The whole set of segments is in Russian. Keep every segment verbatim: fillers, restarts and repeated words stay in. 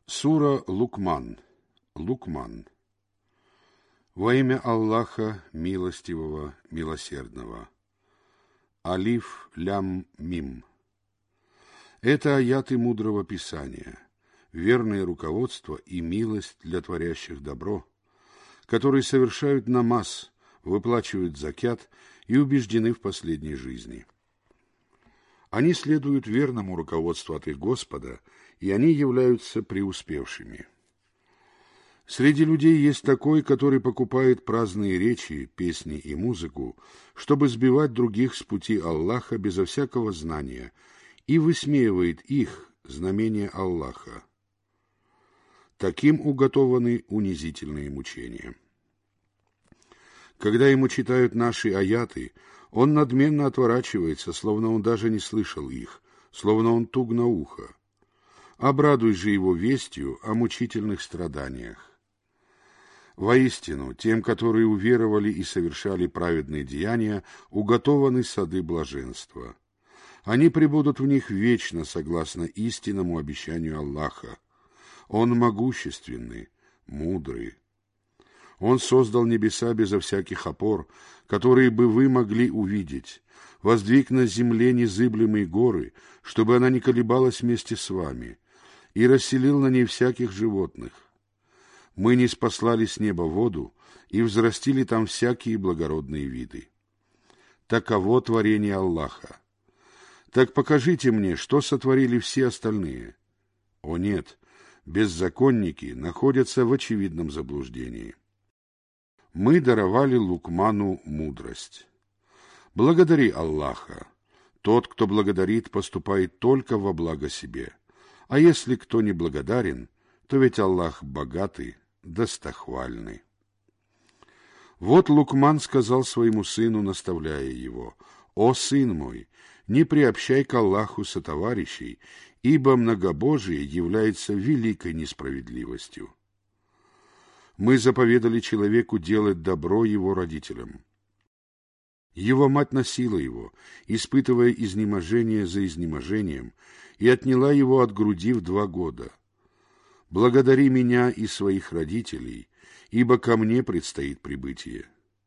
Сура Лукман. Лукман. Во имя Аллаха, милостивого, милосердного. Алиф, лям, мим. Это аяты мудрого Писания, верное руководство и милость для творящих добро, которые совершают намаз, выплачивают закят и убеждены в последней жизни. Они следуют верному руководству от их Господа, и они являются преуспевшими. Среди людей есть такой, который покупает праздные речи, песни и музыку, чтобы сбивать других с пути Аллаха безо всякого знания, и высмеивает их, знамения Аллаха. Таким уготованы унизительные мучения. Когда ему читают наши аяты, он надменно отворачивается, словно он даже не слышал их, словно он туг на ухо. Обрадуй же его вестью о мучительных страданиях. Воистину, тем, которые уверовали и совершали праведные деяния, уготованы сады блаженства. Они пребудут в них вечно, согласно истинному обещанию Аллаха. Он могущественный, мудрый. Он создал небеса безо всяких опор, которые бы вы могли увидеть, воздвиг на земле незыблемые горы, чтобы она не колебалась вместе с вами, и расселил на ней всяких животных. Мы ниспослали с неба воду и взрастили там всякие благородные виды. Таково творение Аллаха. Так покажите мне, что сотворили все остальные. О нет, беззаконники находятся в очевидном заблуждении. Мы даровали Лукману мудрость. Благодари Аллаха. Тот, кто благодарит, поступает только во благо себе. А если кто не благодарен, то ведь Аллах богатый, достохвальный. Вот Лукман сказал своему сыну, наставляя его: «О, сын мой, не приобщай к Аллаху сотоварищей, ибо многобожие является великой несправедливостью». Мы заповедали человеку делать добро его родителям. Его мать носила его, испытывая изнеможение за изнеможением, и отняла его от груди в два года. Благодари меня и своих родителей, ибо ко мне предстоит прибытие.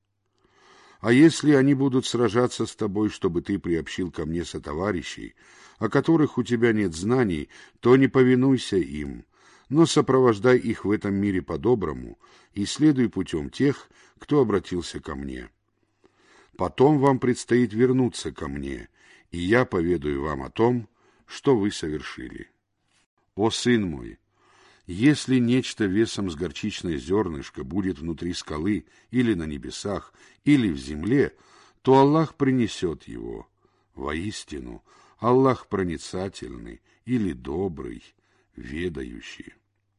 А если они будут сражаться с тобой, чтобы ты приобщил ко мне сотоварищей, о которых у тебя нет знаний, то не повинуйся им, но сопровождай их в этом мире по-доброму и следуй путем тех, кто обратился ко мне. Потом вам предстоит вернуться ко мне, и я поведаю вам о том, что вы совершили. О, сын мой, если нечто весом с горчичное зернышко будет внутри скалы или на небесах, или в земле, то Аллах принесет его. Воистину, Аллах проницательный или добрый, ведающий.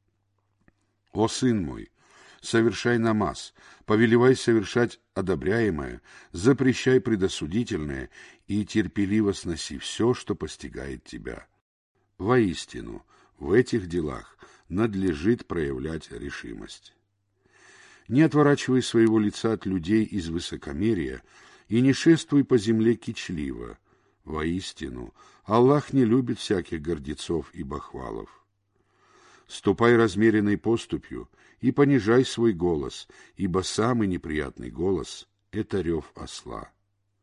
О, сын мой, совершай намаз, повелевай совершать одобряемое, запрещай предосудительное и терпеливо сноси все, что постигает тебя. Воистину, в этих делах надлежит проявлять решимость. Не отворачивай своего лица от людей из высокомерия и не шествуй по земле кичливо. Воистину, Аллах не любит всяких гордецов и бахвалов. Ступай размеренной поступью и понижай свой голос, ибо самый неприятный голос — это рев осла.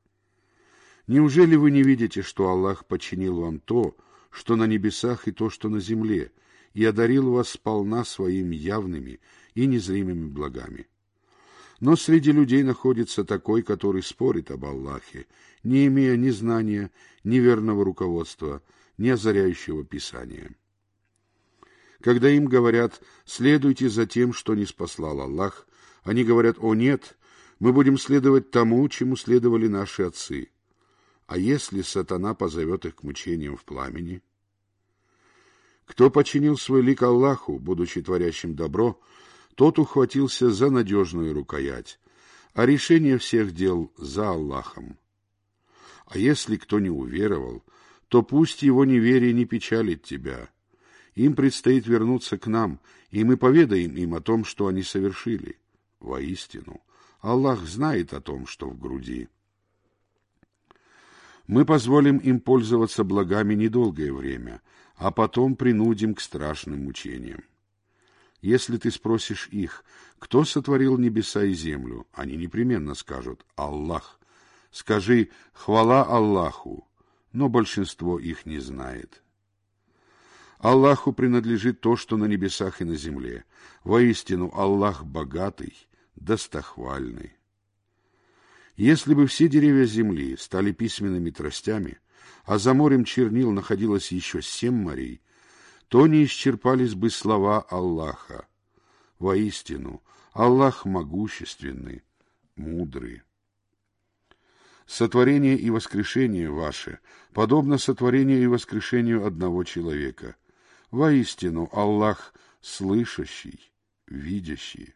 Неужели вы не видите, что Аллах подчинил вам то, что на небесах, и то, что на земле, и одарил вас сполна своими явными и незримыми благами? Но среди людей находится такой, который спорит об Аллахе, не имея ни знания, ни верного руководства, ни озаряющего Писания. Когда им говорят: «Следуйте за тем, что ниспослал Аллах», они говорят: «О нет, мы будем следовать тому, чему следовали наши отцы». А если сатана позовет их к мучениям в пламени? Кто подчинил свой лик Аллаху, будучи творящим добро, тот ухватился за надежную рукоять, а решение всех дел за Аллахом. А если кто не уверовал, то пусть его неверие не печалит тебя. Им предстоит вернуться к нам, и мы поведаем им о том, что они совершили. Воистину, Аллах знает о том, что в груди. Мы позволим им пользоваться благами недолгое время, а потом принудим к страшным мучениям. Если ты спросишь их, кто сотворил небеса и землю, они непременно скажут «Аллах». Скажи «Хвала Аллаху», но большинство их не знает. Аллаху принадлежит то, что на небесах и на земле. Воистину, Аллах богатый, достохвальный. Если бы все деревья земли стали письменными тростями, а за морем чернил находилось еще семь морей, то не исчерпались бы слова Аллаха. Воистину, Аллах могущественный, мудрый. Сотворение и воскрешение ваше подобно сотворению и воскрешению одного человека. Воистину, Аллах слышащий, видящий.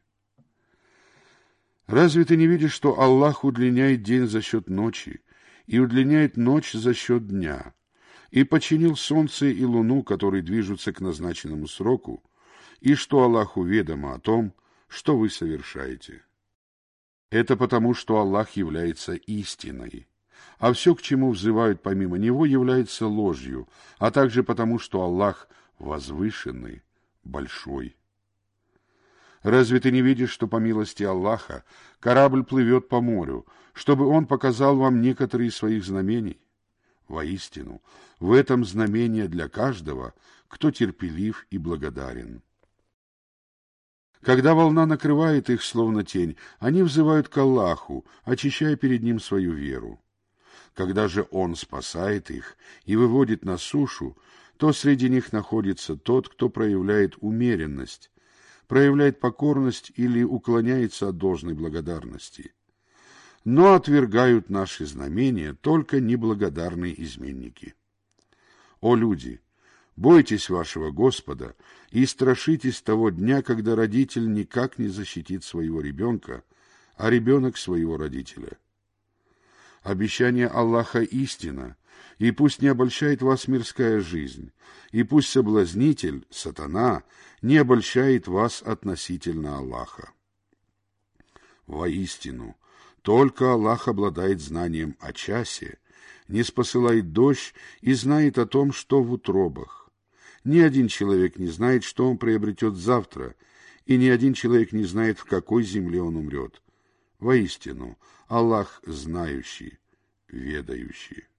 Разве ты не видишь, что Аллах удлиняет день за счет ночи и удлиняет ночь за счет дня, и починил солнце и луну, которые движутся к назначенному сроку, и что Аллаху ведомо о том, что вы совершаете? Это потому, что Аллах является истиной, а все, к чему взывают помимо Него, является ложью, а также потому, что Аллах возвышенный, большой. Разве ты не видишь, что по милости Аллаха корабль плывет по морю, чтобы Он показал вам некоторые из своих знамений? Воистину, в этом знамение для каждого, кто терпелив и благодарен. Когда волна накрывает их, словно тень, они взывают к Аллаху, очищая перед Ним свою веру. Когда же Он спасает их и выводит на сушу, то среди них находится тот, кто проявляет умеренность, проявляет покорность или уклоняется от должной благодарности. Но отвергают наши знамения только неблагодарные изменники. О люди! Бойтесь вашего Господа и страшитесь того дня, когда родитель никак не защитит своего ребенка, а ребенок своего родителя. Обещание Аллаха истина, и пусть не обольщает вас мирская жизнь, и пусть соблазнитель, сатана, не обольщает вас относительно Аллаха. Воистину, только Аллах обладает знанием о часе, не спосылает дождь и знает о том, что в утробах. Ни один человек не знает, что он приобретет завтра, и ни один человек не знает, в какой земле он умрет. Воистину, Аллах знающий, ведающий.